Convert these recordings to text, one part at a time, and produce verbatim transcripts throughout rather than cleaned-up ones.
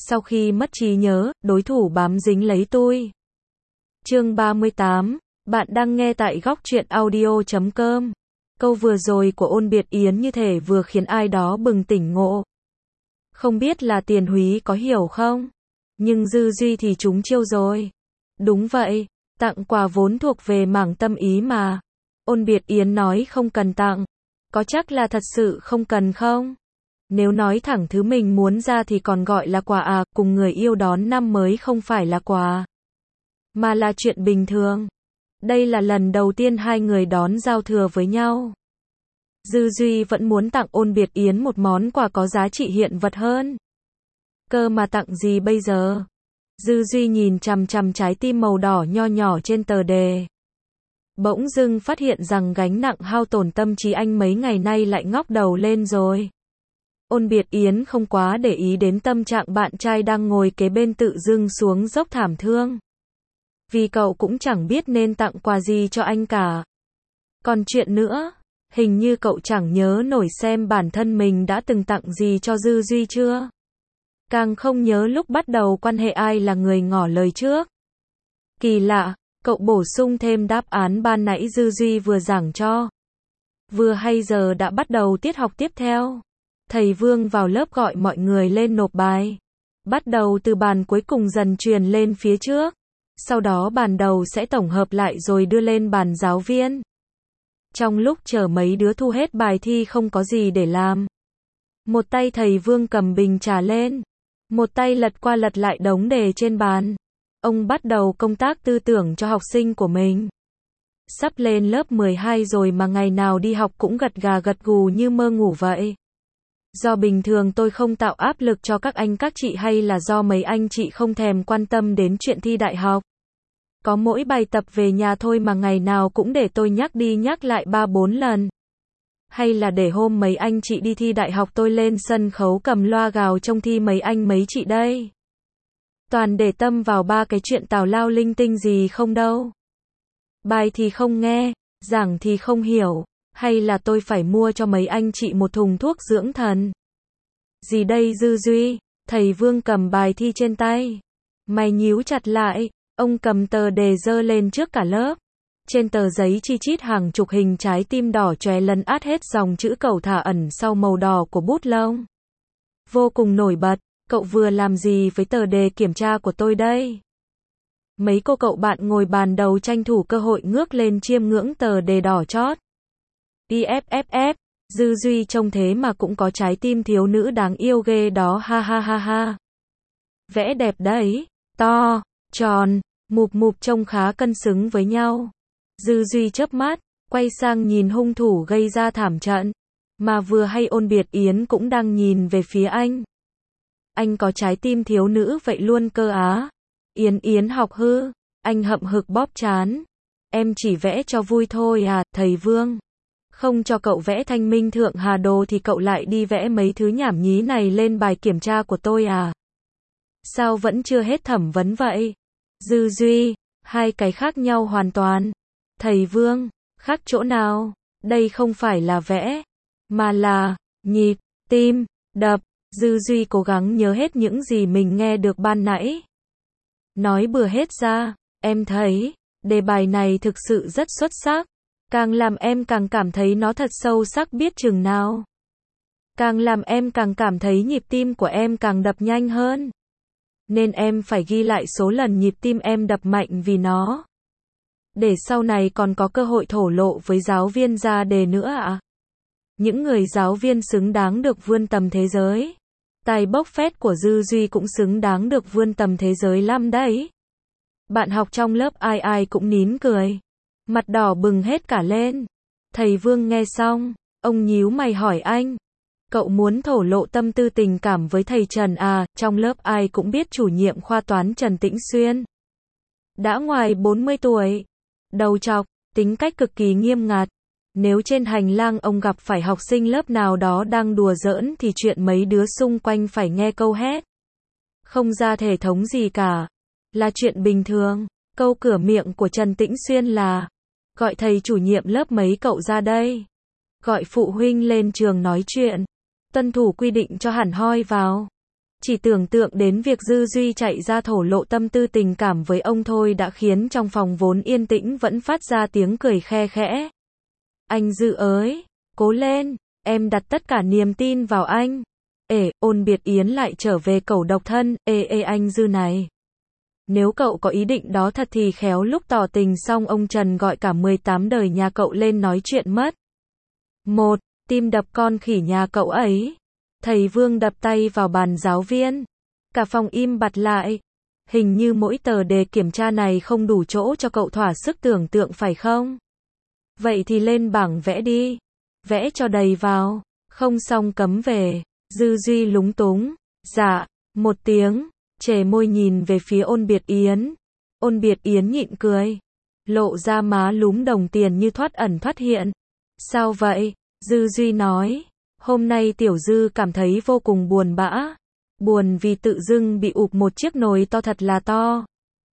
sau khi mất trí nhớ, đối thủ bám dính lấy tôi. Chương ba mươi tám, bạn đang nghe tại góc truyện audio chấm com. Câu vừa rồi của Ôn Biệt Yến như thể vừa khiến ai đó bừng tỉnh ngộ. Không biết là Tiền Húy có hiểu không? Nhưng Dư Duy thì trúng chiêu rồi. Đúng vậy, tặng quà vốn thuộc về mảng tâm ý mà. Ôn Biệt Yến nói không cần tặng. Có chắc là thật sự không cần không? Nếu nói thẳng thứ mình muốn ra thì còn gọi là quà à, cùng người yêu đón năm mới không phải là quà, mà là chuyện bình thường. Đây là lần đầu tiên hai người đón giao thừa với nhau. Dư Duy vẫn muốn tặng Ôn Biệt Yến một món quà có giá trị hiện vật hơn. Cơ mà tặng gì bây giờ? Dư Duy nhìn chằm chằm trái tim màu đỏ nho nhỏ trên tờ đề. Bỗng dưng phát hiện rằng gánh nặng hao tổn tâm trí anh mấy ngày nay lại ngóc đầu lên rồi. Ôn Biệt Yến không quá để ý đến tâm trạng bạn trai đang ngồi kế bên tự dưng xuống dốc thảm thương. Vì cậu cũng chẳng biết nên tặng quà gì cho anh cả. Còn chuyện nữa, hình như cậu chẳng nhớ nổi xem bản thân mình đã từng tặng gì cho Dư Duy chưa. Càng không nhớ lúc bắt đầu quan hệ ai là người ngỏ lời trước. Kỳ lạ, cậu bổ sung thêm đáp án ban nãy Dư Duy vừa giảng cho. Vừa hay giờ đã bắt đầu tiết học tiếp theo. Thầy Vương vào lớp gọi mọi người lên nộp bài. Bắt đầu từ bàn cuối cùng dần truyền lên phía trước. Sau đó bàn đầu sẽ tổng hợp lại rồi đưa lên bàn giáo viên. Trong lúc chờ mấy đứa thu hết bài thi không có gì để làm. Một tay thầy Vương cầm bình trà lên. Một tay lật qua lật lại đống đề trên bàn. Ông bắt đầu công tác tư tưởng cho học sinh của mình. Sắp lên lớp mười hai rồi mà ngày nào đi học cũng gật gà gật gù như mơ ngủ vậy. Do bình thường tôi không tạo áp lực cho các anh các chị hay là do mấy anh chị không thèm quan tâm đến chuyện thi đại học? Có mỗi bài tập về nhà thôi mà ngày nào cũng để tôi nhắc đi nhắc lại ba bốn lần. Hay là để hôm mấy anh chị đi thi đại học tôi lên sân khấu cầm loa gào trông thi mấy anh mấy chị đây. Toàn để tâm vào ba cái chuyện tào lao linh tinh gì không đâu. Bài thì không nghe, giảng thì không hiểu, hay là tôi phải mua cho mấy anh chị một thùng thuốc dưỡng thần. Gì đây Dư Duy? Thầy Vương cầm bài thi trên tay. Mày nhíu chặt lại, ông cầm tờ đề dơ lên trước cả lớp. Trên tờ giấy chi chít hàng chục hình trái tim đỏ chóe lấn át hết dòng chữ cẩu thả ẩn sau màu đỏ của bút lông. Vô cùng nổi bật, cậu vừa làm gì với tờ đề kiểm tra của tôi đây? Mấy cô cậu bạn ngồi bàn đầu tranh thủ cơ hội ngước lên chiêm ngưỡng tờ đề đỏ chót. i ép ép ép, Dư Duy trông thế mà cũng có trái tim thiếu nữ đáng yêu ghê đó ha ha ha ha. Vẽ đẹp đấy, to, tròn, mụp mụp trông khá cân xứng với nhau. Dư Duy chớp mắt, quay sang nhìn hung thủ gây ra thảm trận. Mà vừa hay Ôn Biệt Yến cũng đang nhìn về phía anh. Anh có trái tim thiếu nữ vậy luôn cơ á. Yến Yến học hư, anh hậm hực bóp trán. Em chỉ vẽ cho vui thôi à, thầy Vương. Không cho cậu vẽ Thanh Minh Thượng Hà Đồ thì cậu lại đi vẽ mấy thứ nhảm nhí này lên bài kiểm tra của tôi à? Sao vẫn chưa hết thẩm vấn vậy? Dư Duy, hai cái khác nhau hoàn toàn. Thầy Vương, khác chỗ nào? Đây không phải là vẽ, mà là nhịp tim đập. Dư Duy cố gắng nhớ hết những gì mình nghe được ban nãy. Nói bừa hết ra, em thấy, đề bài này thực sự rất xuất sắc. Càng làm em càng cảm thấy nó thật sâu sắc biết chừng nào. Càng làm em càng cảm thấy nhịp tim của em càng đập nhanh hơn. Nên em phải ghi lại số lần nhịp tim em đập mạnh vì nó. Để sau này còn có cơ hội thổ lộ với giáo viên ra đề nữa ạ. À? Những người giáo viên xứng đáng được vươn tầm thế giới. Tài bốc phét của Dư Duy cũng xứng đáng được vươn tầm thế giới lắm đấy. Bạn học trong lớp ai ai cũng nín cười. Mặt đỏ bừng hết cả lên. Thầy Vương nghe xong, ông nhíu mày hỏi anh. Cậu muốn thổ lộ tâm tư tình cảm với thầy Trần à? Trong lớp ai cũng biết chủ nhiệm khoa toán Trần Tĩnh Xuyên. Đã ngoài bốn mươi tuổi. Đầu trọc, tính cách cực kỳ nghiêm ngặt. Nếu trên hành lang ông gặp phải học sinh lớp nào đó đang đùa giỡn thì chuyện mấy đứa xung quanh phải nghe câu hét. Không ra thể thống gì cả. Là chuyện bình thường. Câu cửa miệng của Trần Tĩnh Xuyên là: gọi thầy chủ nhiệm lớp mấy cậu ra đây. Gọi phụ huynh lên trường nói chuyện. Tuân thủ quy định cho hẳn hoi vào. Chỉ tưởng tượng đến việc Dư Duy chạy ra thổ lộ tâm tư tình cảm với ông thôi đã khiến trong phòng vốn yên tĩnh vẫn phát ra tiếng cười khe khẽ. Anh Dư ơi, cố lên, em đặt tất cả niềm tin vào anh. Ê, Ôn Biệt Yến lại trở về cẩu độc thân, ê ê anh Dư này. Nếu cậu có ý định đó thật thì khéo lúc tỏ tình xong ông Trần gọi cả mười tám đời nhà cậu lên nói chuyện mất. Một, tim đập con khỉ nhà cậu ấy. Thầy Vương đập tay vào bàn giáo viên. Cả phòng im bặt lại. Hình như mỗi tờ đề kiểm tra này không đủ chỗ cho cậu thỏa sức tưởng tượng phải không? Vậy thì lên bảng vẽ đi. Vẽ cho đầy vào. Không xong cấm về. Dư Duy lúng túng. Dạ. Một tiếng. Chề môi nhìn về phía Ôn Biệt Yến. Ôn Biệt Yến nhịn cười. Lộ ra má lúm đồng tiền như thoát ẩn thoát hiện. Sao vậy? Dư Duy nói. Hôm nay Tiểu Dư cảm thấy vô cùng buồn bã. Buồn vì tự dưng bị ụp một chiếc nồi to thật là to.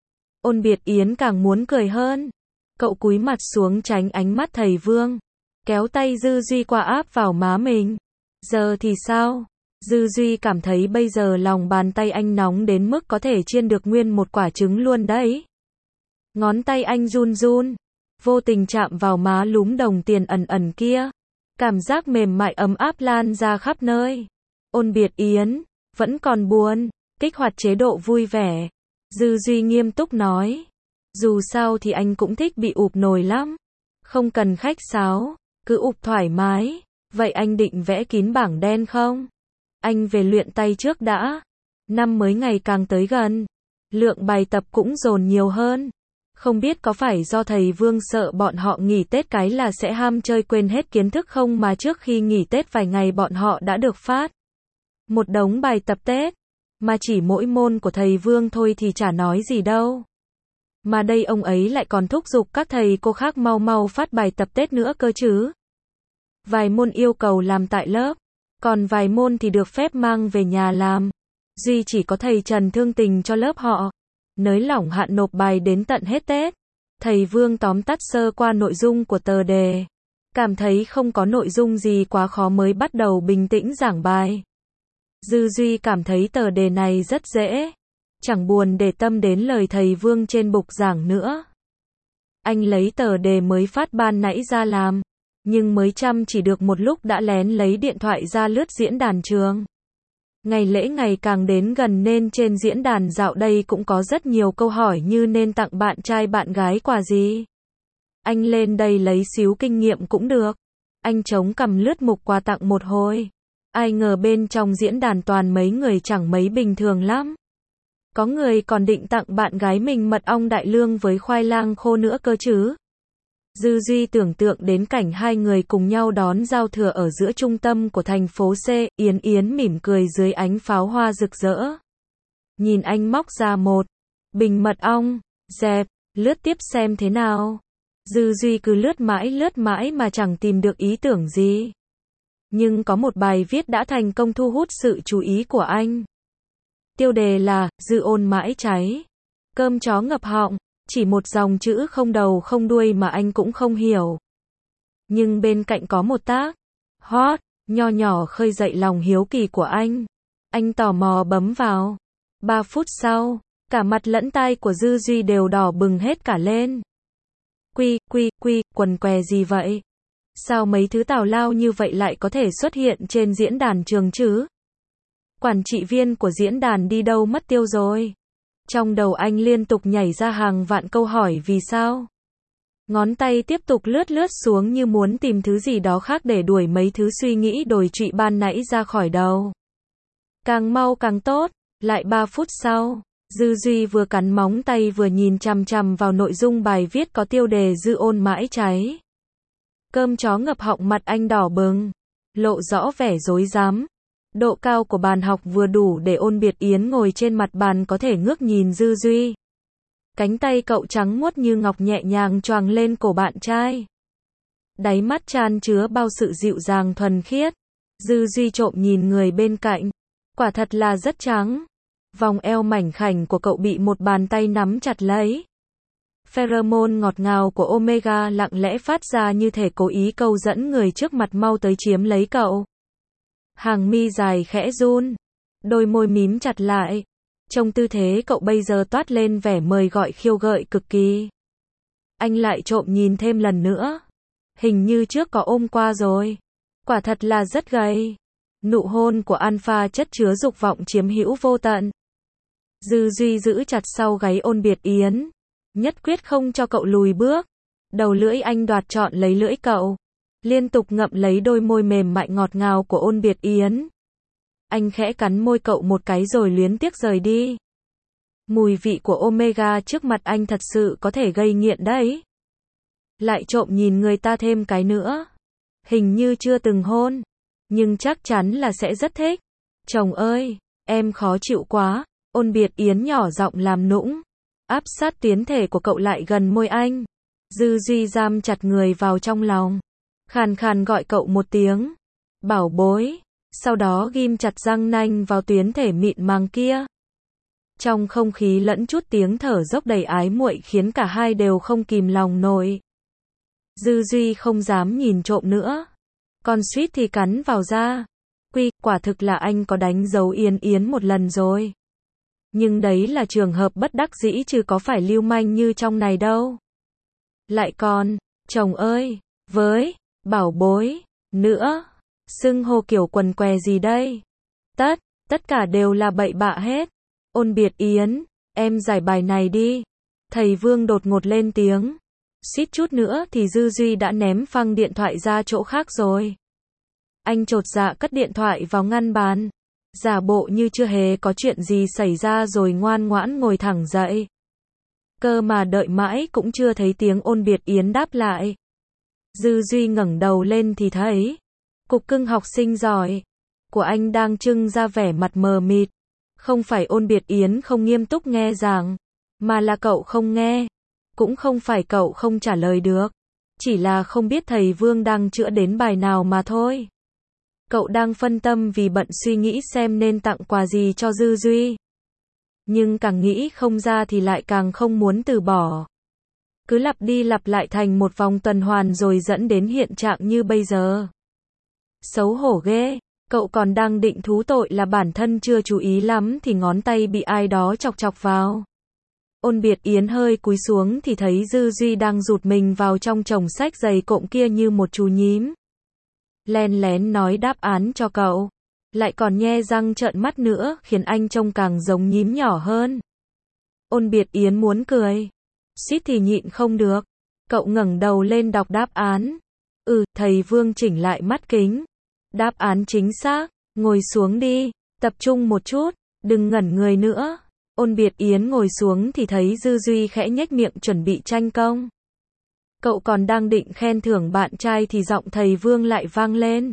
Ôn Biệt Yến càng muốn cười hơn. Cậu cúi mặt xuống tránh ánh mắt thầy Vương. Kéo tay Dư Duy qua áp vào má mình. Giờ thì sao? Dư Duy cảm thấy bây giờ lòng bàn tay anh nóng đến mức có thể chiên được nguyên một quả trứng luôn đấy. Ngón tay anh run run. Vô tình chạm vào má lúm đồng tiền ẩn ẩn kia. Cảm giác mềm mại ấm áp lan ra khắp nơi. Ôn Biệt Yến, vẫn còn buồn, kích hoạt chế độ vui vẻ. Dư Duy nghiêm túc nói. Dù sao thì anh cũng thích bị ụp nồi lắm. Không cần khách sáo, cứ ụp thoải mái. Vậy anh định vẽ kín bảng đen không? Anh về luyện tay trước đã. Năm mới ngày càng tới gần. Lượng bài tập cũng dồn nhiều hơn. Không biết có phải do thầy Vương sợ bọn họ nghỉ Tết cái là sẽ ham chơi quên hết kiến thức không mà trước khi nghỉ Tết vài ngày bọn họ đã được phát một đống bài tập Tết. Mà chỉ mỗi môn của thầy Vương thôi thì chả nói gì đâu. Mà đây ông ấy lại còn thúc giục các thầy cô khác mau mau phát bài tập Tết nữa cơ chứ. Vài môn yêu cầu làm tại lớp. Còn vài môn thì được phép mang về nhà làm. Duy chỉ có thầy Trần thương tình cho lớp họ. Nới lỏng hạn nộp bài đến tận hết Tết. Thầy Vương tóm tắt sơ qua nội dung của tờ đề. Cảm thấy không có nội dung gì quá khó mới bắt đầu bình tĩnh giảng bài. Dư Duy cảm thấy tờ đề này rất dễ. Chẳng buồn để tâm đến lời thầy Vương trên bục giảng nữa. Anh lấy tờ đề mới phát ban nãy ra làm. Nhưng mới chăm chỉ được một lúc đã lén lấy điện thoại ra lướt diễn đàn trường. Ngày lễ ngày càng đến gần nên trên diễn đàn dạo đây cũng có rất nhiều câu hỏi như nên tặng bạn trai bạn gái quà gì. Anh lên đây lấy xíu kinh nghiệm cũng được. Anh chống cằm lướt mục quà tặng một hồi. Ai ngờ bên trong diễn đàn toàn mấy người chẳng mấy bình thường lắm. Có người còn định tặng bạn gái mình mật ong đại lương với khoai lang khô nữa cơ chứ. Dư Duy tưởng tượng đến cảnh hai người cùng nhau đón giao thừa ở giữa trung tâm của thành phố C, Yến Yến mỉm cười dưới ánh pháo hoa rực rỡ. Nhìn anh móc ra một bình mật ong, dẹp, lướt tiếp xem thế nào. Dư Duy cứ lướt mãi lướt mãi mà chẳng tìm được ý tưởng gì. Nhưng có một bài viết đã thành công thu hút sự chú ý của anh. Tiêu đề là, Dư ôn mãi cháy. Cơm chó ngập họng. Chỉ một dòng chữ không đầu không đuôi mà anh cũng không hiểu. Nhưng bên cạnh có một tác hot, nho nhỏ khơi dậy lòng hiếu kỳ của anh. Anh tò mò bấm vào. Ba phút sau, cả mặt lẫn tai của Dư Duy đều đỏ bừng hết cả lên. Quy, quy, quy, quần què gì vậy? Sao mấy thứ tào lao như vậy lại có thể xuất hiện trên diễn đàn trường chứ? Quản trị viên của diễn đàn đi đâu mất tiêu rồi? Trong đầu anh liên tục nhảy ra hàng vạn câu hỏi vì sao. Ngón tay tiếp tục lướt lướt xuống như muốn tìm thứ gì đó khác để đuổi mấy thứ suy nghĩ đồi trụy ban nãy ra khỏi đầu. Càng mau càng tốt. Lại ba phút sau, Dư Duy vừa cắn móng tay vừa nhìn chằm chằm vào nội dung bài viết có tiêu đề Dư ôn mãi cháy. Cơm chó ngập họng, mặt anh đỏ bừng, lộ rõ vẻ rối rắm. Độ cao của bàn học vừa đủ để Ôn Biệt Yến ngồi trên mặt bàn có thể ngước nhìn Dư Duy. Cánh tay cậu trắng muốt như ngọc nhẹ nhàng choàng lên cổ bạn trai. Đáy mắt chan chứa bao sự dịu dàng thuần khiết. Dư Duy trộm nhìn người bên cạnh. Quả thật là rất trắng. Vòng eo mảnh khảnh của cậu bị một bàn tay nắm chặt lấy. Pheromone ngọt ngào của Omega lặng lẽ phát ra như thể cố ý câu dẫn người trước mặt mau tới chiếm lấy cậu. Hàng mi dài khẽ run. đôi môi mím chặt lại. Trong tư thế cậu bây giờ toát lên vẻ mời gọi khiêu gợi cực kỳ. Anh lại trộm nhìn thêm lần nữa. Hình như trước có ôm qua rồi. Quả thật là rất gay. Nụ hôn của Alpha chất chứa dục vọng chiếm hữu vô tận. Dư Duy giữ chặt sau gáy Ôn Biệt Yến. Nhất quyết không cho cậu lùi bước. Đầu lưỡi anh đoạt trọn lấy lưỡi cậu. Liên tục ngậm lấy đôi môi mềm mại ngọt ngào của Ôn Biệt Yến. Anh khẽ cắn môi cậu một cái rồi luyến tiếc rời đi. Mùi vị của Omega trước mặt anh thật sự có thể gây nghiện đấy. Lại trộm nhìn người ta thêm cái nữa. Hình như chưa từng hôn. Nhưng chắc chắn là sẽ rất thích. Chồng ơi, em khó chịu quá. Ôn Biệt Yến nhỏ giọng làm nũng. Áp sát tiến thể của cậu lại gần môi anh. Dư Duy giam chặt người vào trong lòng. Khàn khàn gọi cậu một tiếng. Bảo bối. Sau đó ghim chặt răng nanh vào tuyến thể mịn màng kia. Trong không khí lẫn chút tiếng thở dốc đầy ái muội khiến cả hai đều không kìm lòng nổi. Dư Duy không dám nhìn trộm nữa. Còn suýt thì cắn vào da. Quy, quả thực là anh có đánh dấu Yến Yến một lần rồi. Nhưng đấy là trường hợp bất đắc dĩ chứ có phải lưu manh như trong này đâu. Lại còn, chồng ơi, với, bảo bối, nữa, xưng hô kiểu quần què gì đây? Tất, tất cả đều là bậy bạ hết. Ôn Biệt Yến, em giải bài này đi. Thầy Vương đột ngột lên tiếng. Suýt chút nữa thì Dư Duy đã ném phăng điện thoại ra chỗ khác rồi. Anh chột dạ cất điện thoại vào ngăn bàn. Giả bộ như chưa hề có chuyện gì xảy ra rồi ngoan ngoãn ngồi thẳng dậy. Cơ mà đợi mãi cũng chưa thấy tiếng Ôn Biệt Yến đáp lại. Dư Duy ngẩng đầu lên thì thấy cục cưng học sinh giỏi của anh đang trưng ra vẻ mặt mờ mịt. Không phải Ôn Biệt Yến không nghiêm túc nghe giảng, mà là cậu không nghe. Cũng không phải cậu không trả lời được. Chỉ là không biết thầy Vương đang chữa đến bài nào mà thôi. Cậu đang phân tâm vì bận suy nghĩ xem nên tặng quà gì cho Dư Duy. Nhưng càng nghĩ không ra thì lại càng không muốn từ bỏ. Cứ lặp đi lặp lại thành một vòng tuần hoàn rồi dẫn đến hiện trạng như bây giờ. Xấu hổ ghê, cậu còn đang định thú tội là bản thân chưa chú ý lắm thì ngón tay bị ai đó chọc chọc vào. Ôn Biệt Yến hơi cúi xuống thì thấy Dư Duy đang rụt mình vào trong chồng sách dày cộm kia như một chú nhím. Len lén nói đáp án cho cậu. Lại còn nhe răng trợn mắt nữa khiến anh trông càng giống nhím nhỏ hơn. Ôn Biệt Yến muốn cười. Suýt thì nhịn không được. Cậu ngẩng đầu lên đọc đáp án. Ừ, thầy Vương chỉnh lại mắt kính. Đáp án chính xác. Ngồi xuống đi. Tập trung một chút. Đừng ngẩn người nữa. Ôn Biệt Yến ngồi xuống thì thấy Dư Duy khẽ nhếch miệng chuẩn bị tranh công. Cậu còn đang định khen thưởng bạn trai thì giọng thầy Vương lại vang lên.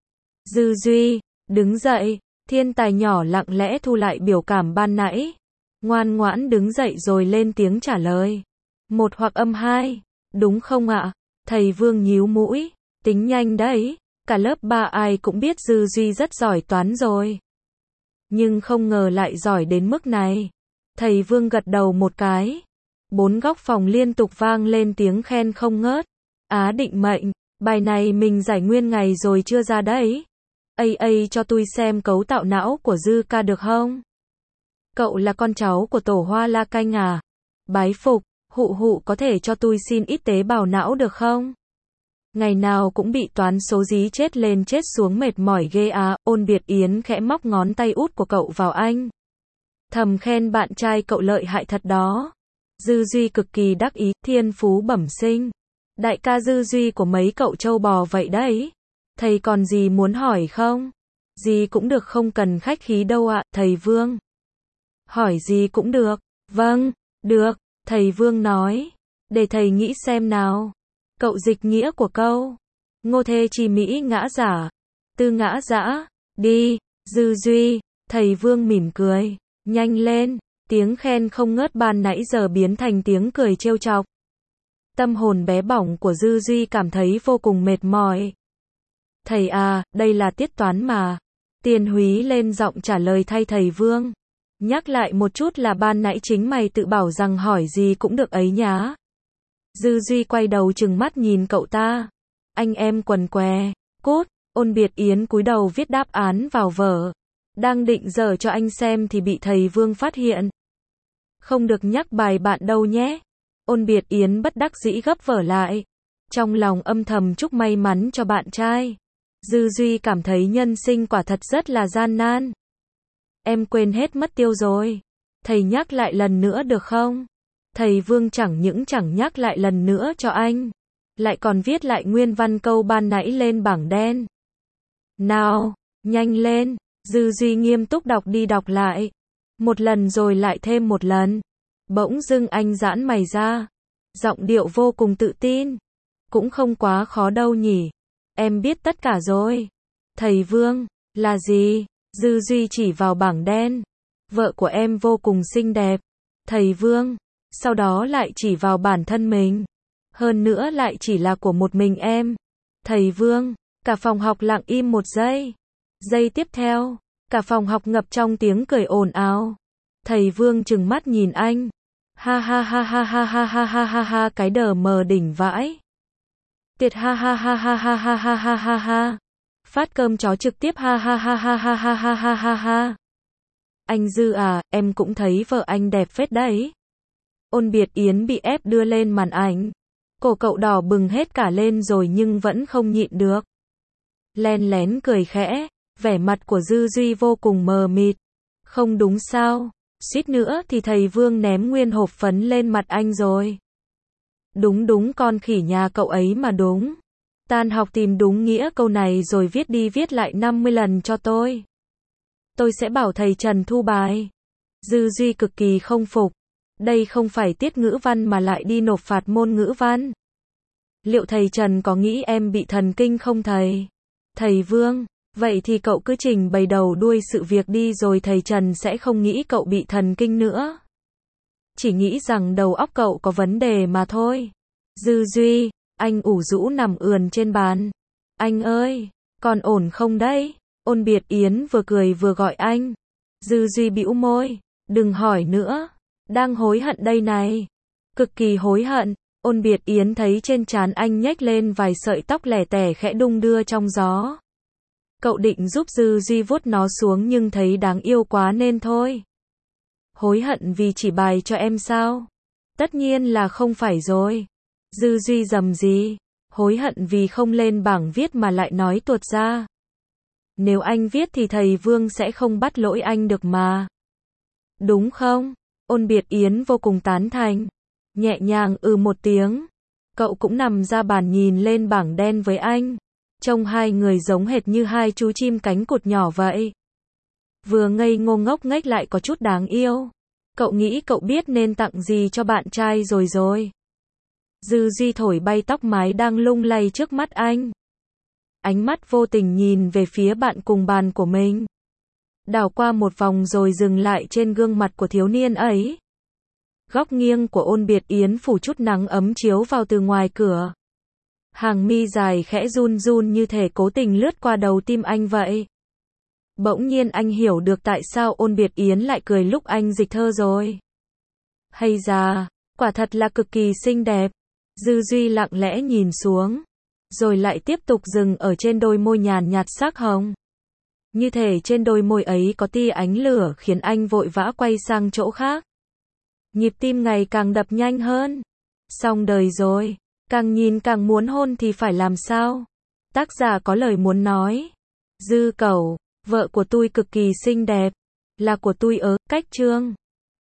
Dư Duy, đứng dậy. Thiên tài nhỏ lặng lẽ thu lại biểu cảm ban nãy. Ngoan ngoãn đứng dậy rồi lên tiếng trả lời. Một hoặc âm hai. Đúng không ạ? Thầy Vương nhíu mũi. Tính nhanh đấy. Cả lớp ba ai cũng biết Dư Duy rất giỏi toán rồi. Nhưng không ngờ lại giỏi đến mức này. Thầy Vương gật đầu một cái. Bốn góc phòng liên tục vang lên tiếng khen không ngớt. Á định mệnh, bài này mình giải nguyên ngày rồi chưa ra đấy. Ây ây cho tôi xem cấu tạo não của Dư ca được không? Cậu là con cháu của tổ hoa la canh à? Bái phục, hụ hụ có thể cho tôi xin ít tế bào não được không? Ngày nào cũng bị toán số dí chết lên chết xuống mệt mỏi ghê á. Ôn Biệt Yến khẽ móc ngón tay út của cậu vào anh. Thầm khen bạn trai cậu lợi hại thật đó. Dư Duy cực kỳ đắc ý, thiên phú bẩm sinh. Đại ca Dư Duy của mấy cậu trâu bò vậy đấy. Thầy còn gì muốn hỏi không? Gì cũng được không cần khách khí đâu ạ, thầy Vương. Hỏi gì cũng được. Vâng, được, thầy Vương nói. Để thầy nghĩ xem nào. Cậu dịch nghĩa của câu. Ngô thê chi mỹ ngã giả. Tư ngã dã. Đi, Dư Duy. Thầy Vương mỉm cười. Nhanh lên. Tiếng khen không ngớt ban nãy giờ biến thành tiếng cười trêu chọc. Tâm hồn bé bỏng của Dư Duy cảm thấy vô cùng mệt mỏi. Thầy à, đây là tiết toán mà. Tiền Húy lên giọng trả lời thay thầy Vương. Nhắc lại một chút là ban nãy chính mày tự bảo rằng hỏi gì cũng được ấy nhá. Dư Duy quay đầu trừng mắt nhìn cậu ta. Anh em quần què. Cút. Ôn Biệt Yến cúi đầu viết đáp án vào vở. Đang định dở cho anh xem thì bị thầy Vương phát hiện. Không được nhắc bài bạn đâu nhé. Ôn Biệt Yến bất đắc dĩ gấp vở lại. Trong lòng âm thầm chúc may mắn cho bạn trai. Dư Duy cảm thấy nhân sinh quả thật rất là gian nan. Em quên hết mất tiêu rồi. Thầy nhắc lại lần nữa được không? Thầy Vương chẳng những chẳng nhắc lại lần nữa cho anh, lại còn viết lại nguyên văn câu ban nãy lên bảng đen. Nào, nhanh lên. Dư Duy nghiêm túc đọc đi đọc lại. Một lần rồi lại thêm một lần. Bỗng dưng anh giãn mày ra. Giọng điệu vô cùng tự tin. Cũng không quá khó đâu nhỉ. Em biết tất cả rồi. Thầy Vương, là gì? Dư Duy chỉ vào bảng đen. Vợ của em vô cùng xinh đẹp. Thầy Vương, sau đó lại chỉ vào bản thân mình. Hơn nữa lại chỉ là của một mình em. Thầy Vương, cả phòng học lặng im một giây. Giây tiếp theo, cả phòng học ngập trong tiếng cười ồn ào. Thầy Vương trừng mắt nhìn anh. Ha ha ha ha ha ha ha ha ha ha, cái đờ mờ đỉnh vãi. Tiệt ha ha ha ha ha ha ha ha ha ha. Phát cơm chó trực tiếp ha ha ha ha ha ha ha ha ha ha. Anh Dư à, em cũng thấy vợ anh đẹp phết đấy. Ôn Biệt Yến bị ép đưa lên màn ảnh. Cổ cậu đỏ bừng hết cả lên rồi nhưng vẫn không nhịn được. Len lén cười khẽ, vẻ mặt của Dư Duy vô cùng mờ mịt. Không đúng sao? Suýt nữa thì thầy Vương ném nguyên hộp phấn lên mặt anh rồi. Đúng đúng, con khỉ nhà cậu ấy mà đúng. Tan học tìm đúng nghĩa câu này rồi viết đi viết lại năm mươi lần cho tôi. Tôi sẽ bảo thầy Trần thu bài. Dư Duy cực kỳ không phục. Đây không phải tiết ngữ văn mà lại đi nộp phạt môn ngữ văn. Liệu thầy Trần có nghĩ em bị thần kinh không thầy? Thầy Vương, vậy thì cậu cứ trình bày đầu đuôi sự việc đi rồi thầy Trần sẽ không nghĩ cậu bị thần kinh nữa. Chỉ nghĩ rằng đầu óc cậu có vấn đề mà thôi. Dư Duy, anh ủ rũ nằm ườn trên bàn. Anh ơi, còn ổn không đấy? Ôn Biệt Yến vừa cười vừa gọi anh. Dư Duy bĩu môi, đừng hỏi nữa. Đang hối hận đây này. Cực kỳ hối hận. Ôn Biệt Yến thấy trên trán anh nhếch lên vài sợi tóc lẻ tẻ khẽ đung đưa trong gió. Cậu định giúp Dư Duy vuốt nó xuống nhưng thấy đáng yêu quá nên thôi. Hối hận vì chỉ bài cho em sao? Tất nhiên là không phải rồi. Dư Duy rầm gì? Hối hận vì không lên bảng viết mà lại nói tuột ra. Nếu anh viết thì thầy Vương sẽ không bắt lỗi anh được mà. Đúng không? Ôn Biệt Yến vô cùng tán thành. Nhẹ nhàng ừ một tiếng. Cậu cũng nằm ra bàn nhìn lên bảng đen với anh. Trông hai người giống hệt như hai chú chim cánh cụt nhỏ vậy. Vừa ngây ngô ngốc nghếch lại có chút đáng yêu. Cậu nghĩ cậu biết nên tặng gì cho bạn trai rồi rồi. Dư Duy thổi bay tóc mái đang lung lay trước mắt anh. Ánh mắt vô tình nhìn về phía bạn cùng bàn của mình. Đảo qua một vòng rồi dừng lại trên gương mặt của thiếu niên ấy. Góc nghiêng của Ôn Biệt Yến phủ chút nắng ấm chiếu vào từ ngoài cửa. Hàng mi dài khẽ run run như thể cố tình lướt qua đầu tim anh vậy. Bỗng nhiên anh hiểu được tại sao Ôn Biệt Yến lại cười lúc anh dịch thơ rồi. Hay da, quả thật là cực kỳ xinh đẹp. Dư Duy lặng lẽ nhìn xuống, rồi lại tiếp tục dừng ở trên đôi môi nhàn nhạt sắc hồng. Như thể trên đôi môi ấy có tia ánh lửa khiến anh vội vã quay sang chỗ khác. Nhịp tim ngày càng đập nhanh hơn. Xong đời rồi, càng nhìn càng muốn hôn thì phải làm sao? Tác giả có lời muốn nói. Dư Cẩu, vợ của tôi cực kỳ xinh đẹp, là của tôi ớ, cách chương.